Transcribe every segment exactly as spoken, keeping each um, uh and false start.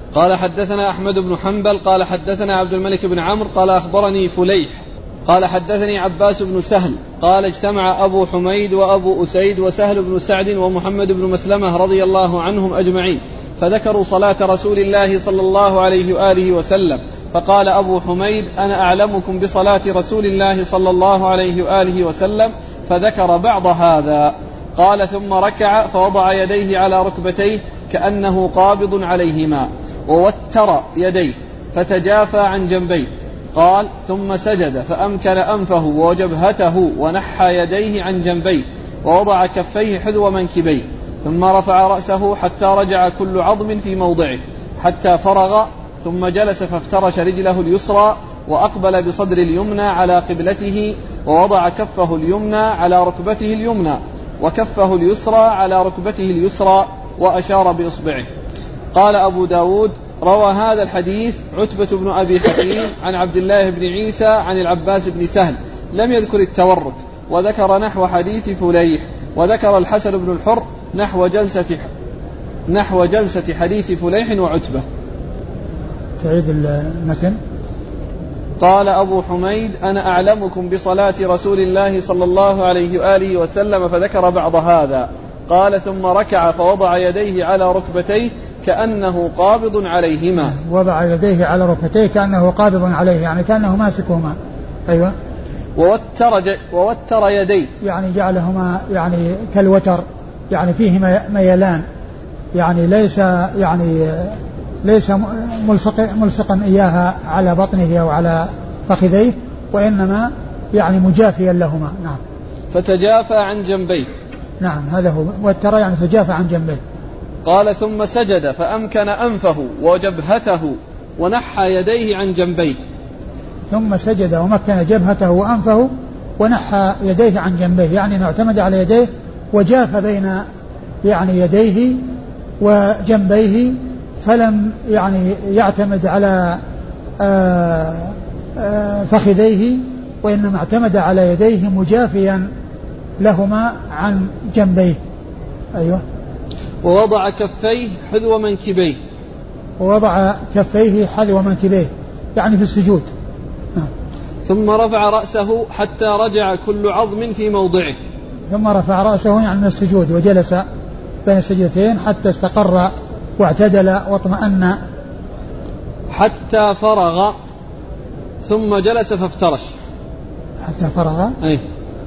قال حدثنا أحمد بن حنبل قال حدثنا عبد الملك بن عمرو قال أخبرني فليح قال حدثني عباس بن سهل قال اجتمع أبو حميد وأبو أسيد وسهل بن سعد ومحمد بن مسلمة رضي الله عنهم أجمعين فذكروا صلاة رسول الله صلى الله عليه وآله وسلم فقال أبو حميد أنا أعلمكم بصلاة رسول الله صلى الله عليه وآله وسلم فذكر بعض هذا. قال ثم ركع فوضع يديه على ركبتيه كأنه قابض عليهما ووتر يديه فتجافى عن جنبيه. قال ثم سجد فأمكن أنفه وجبهته ونحى يديه عن جنبيه ووضع كفيه حذو منكبيه ثم رفع رأسه حتى رجع كل عظم في موضعه حتى فرغ ثم جلس فافترش رجله اليسرى وأقبل بصدر اليمنى على قبلته ووضع كفه اليمنى على ركبته اليمنى وكفه اليسرى على ركبته اليسرى وأشار بإصبعه. قال أبو داود روى هذا الحديث عتبة بن أبي حكيم عن عبد الله بن عيسى عن العباس بن سهل لم يذكر التورك وذكر نحو حديث فليح وذكر الحسن بن الحر نحو جلسة نحو جلسة حديث فليح وعتبة. تعيد المتن. قال أبو حميد أنا أعلمكم بصلاة رسول الله صلى الله عليه وآله وسلم فذكر بعض هذا. قال ثم ركع فوضع يديه على ركبتيه كأنه قابض عليهما. وضع يديه على ركبتيه كأنه قابض عليه يعني كأنه ماسكهما. أيوة. ووتر, ج... ووتر يديه يعني جعلهما يعني كالوتر يعني فيه ميلان يعني ليس يعني ليس ملصق ملصقا إياها على بطنه أو على فخذيه وإنما يعني مجافيا لهما. نعم. فتجافى عن جنبيه. نعم هذا هو وترى يعني تجافى عن جنبيه. قال ثم سجد فأمكن أنفه وجبهته ونحى يديه عن جنبيه. ثم سجد ومكن جبهته وأنفه ونحى يديه عن جنبيه يعني اعتمد على يديه وجاف بين يعني يديه وجنبيه فلم يعني يعتمد على آآ آآ فخذيه وإنما اعتمد على يديه مجافيا لهما عن جنبيه. أيوة. ووضع كفيه حذو منكبيه. ووضع كفيه حذو منكبيه يعني في السجود. نعم. ثم رفع رأسه حتى رجع كل عظم في موضعه. ثم رفع رأسه يعني من السجود وجلس بين السجدتين حتى استقر واعتدل واطمأن حتى فرغ ثم جلس فافترش. حتى فرغ أي.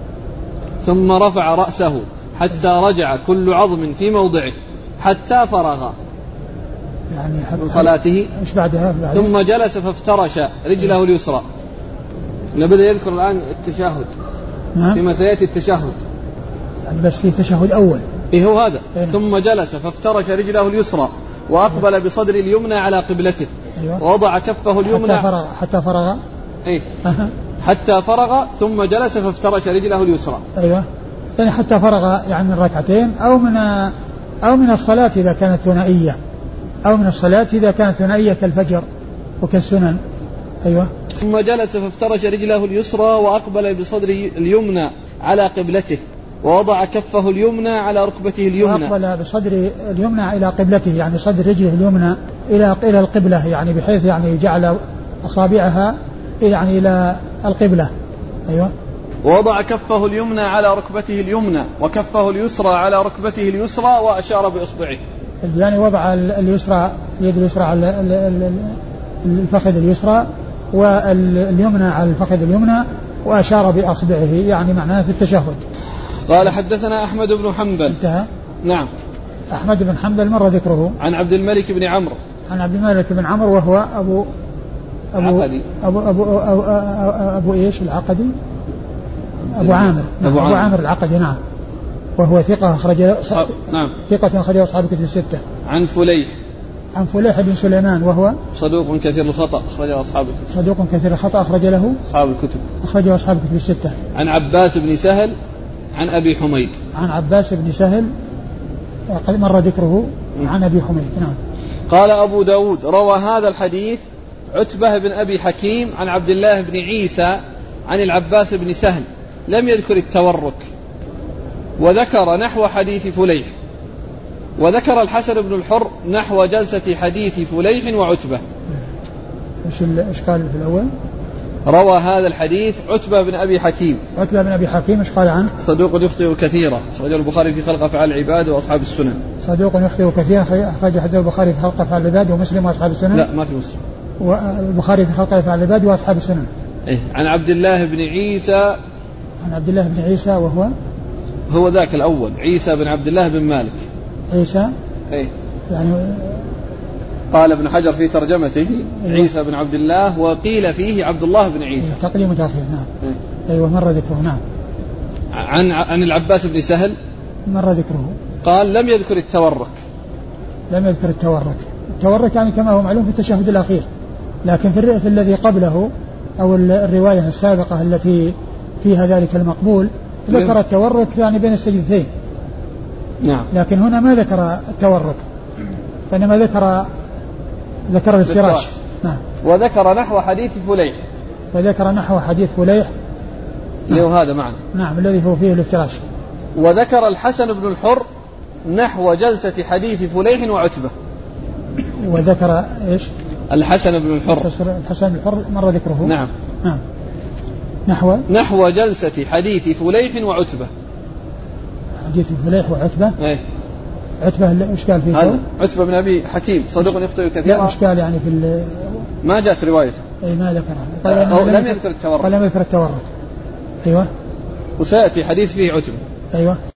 ثم رفع رأسه حتى رجع كل عظم في موضعه حتى فرغ يعني من صلاته. مش بعدها, بعدها ثم جلس فافترش رجله اليسرى. نبدأ يذكر الآن التشهد. نعم. فيما سيأتي التشهد يعني بس في تشهد أول. إيه هو هذا. إيه. ثم جلس فافترش رجله اليسرى وأقبل إيه. بصدر اليمنى على قبلته. أيوة. ووضع كفه اليمنى حتى فرغ حتى فرغ إيه. حتى فرغ ثم جلس فافترش رجله اليسرى. أيوة يعني حتى فرغ يعني من ركعتين أو من أو من الصلاة إذا كانت ثنائية أو من الصلاة إذا كانت ثنائية كالفجر وكالسنن. أيوة. ثم جلس فافترش رجله اليسرى وأقبل بصدر اليمنى على قبلته ووضع كفه اليمنى على ركبته اليمنى. وأقبل بصدر اليمنى إلى قبلته يعني صدر رجله اليمنى إلى إلى القبلة يعني بحيث يعني جعل أصابعها يعني إلى القبلة. أيوة. ووضع كفه اليمنى على ركبته اليمنى وكفه اليسرى على ركبته اليسرى وأشار بإصبعه. يعني وضع اليسرى اليد اليسرى على الفخذ اليسرى واليمنى على الفخذ اليمنى وأشار بأصبعه يعني معناه في التشهد. قال حدثنا أحمد بن حنبل. انتهى. نعم. أحمد بن حنبل مر ذكره. عن عبد الملك بن عمرو. عن عبد الملك بن عمرو وهو أبو أبو عقدي. أبو أبو, أبو, أبو, أبو إيش العقدي أبو عامر. أبو, أبو عامر العقدي. نعم. وهو ثقة أخرج صح... نعم. ثقة أخرج أصحاب الكتب الستة. عن فليح. عن فليح بن سليمان وهو صدوق كثير الخطأ أخرج أصحاب الكتب. صدوق كثير الخطأ أخرج له أصحاب الكتب. أخرجه أصحاب الكتب الستة. عن عباس بن سهل عن أبي حميد. عن عباس بن سهل قد مر ذكره عن أبي حميد. نعم. قال أبو داود روى هذا الحديث عتبة بن أبي حكيم عن عبد الله بن عيسى عن العباس بن سهل لم يذكر التورك وذكر نحو حديث فليح وذكر الحسن بن الحر نحو جلسة حديث فليح وعتبة. إيش إيش قال في الأول؟ روى هذا الحديث عتبة بن أبي حكيم. عتبة بن أبي حكيم إيش قال عنه؟ صدوق يخطئ كثيرا، أخرجه البخاري في خلق أفعال العباد وأصحاب السنن. صدوق يخطئ كثيرا، أخرج حديث البخاري في خلق أفعال العباد ومسلم وأصحاب السنن. لا ما في مسلم. والبخاري في خلق أفعال العباد وأصحاب السنن. إيه عن عبد الله بن عيسى. عن عبد الله بن عيسى وهو هو ذاك الأول، عيسى بن عبد الله بن مالك. عيسى. إيه يعني قال ابن حجر في ترجمته عيسى بن عبد الله، وقيل فيه عبد الله بن عيسى. تقديم وتأخير. نعم. إيه؟ أيوة مر ذكره. نعم. عن عن العباس بن سهل مر ذكره. قال لم يذكر التورك. لم يذكر التورك. التورك يعني كما هو معلوم في التشهد الأخير، لكن في, في الذي قبله أو الرواية السابقة التي فيها ذلك المقبول ذكر التورك يعني بين السجدتين. نعم. لكن هنا ما ذكر التورك، فإنما ذكر ذكر الافتراش. نعم. وذكر نحو حديث فليح. وذكر نحو حديث فليح اللي هو هذا معنا. نعم الذي هو فيه الافتراش. وذكر الحسن بن الحر نحو جلسة حديث فليح وعتبة. وذكر ايش؟ الحسن بن الحر. الحسن بن الحر مر ذكره. نعم. نعم. نحو نحو جلسة حديث فليح وعتبة. حديث فليح وعتبة. ايه. عتبة ايش قال فيه؟ هذا عتبة بن ابي حكيم صدوق يخطئ كثيرا. لا ايش قال يعني في ما جاءت روايته. اي ما ذكره. قال لم يذكر التورك. قال لم يذكر التورك. ايوه. وسيأتي حديث فيه عتبة. ايوه.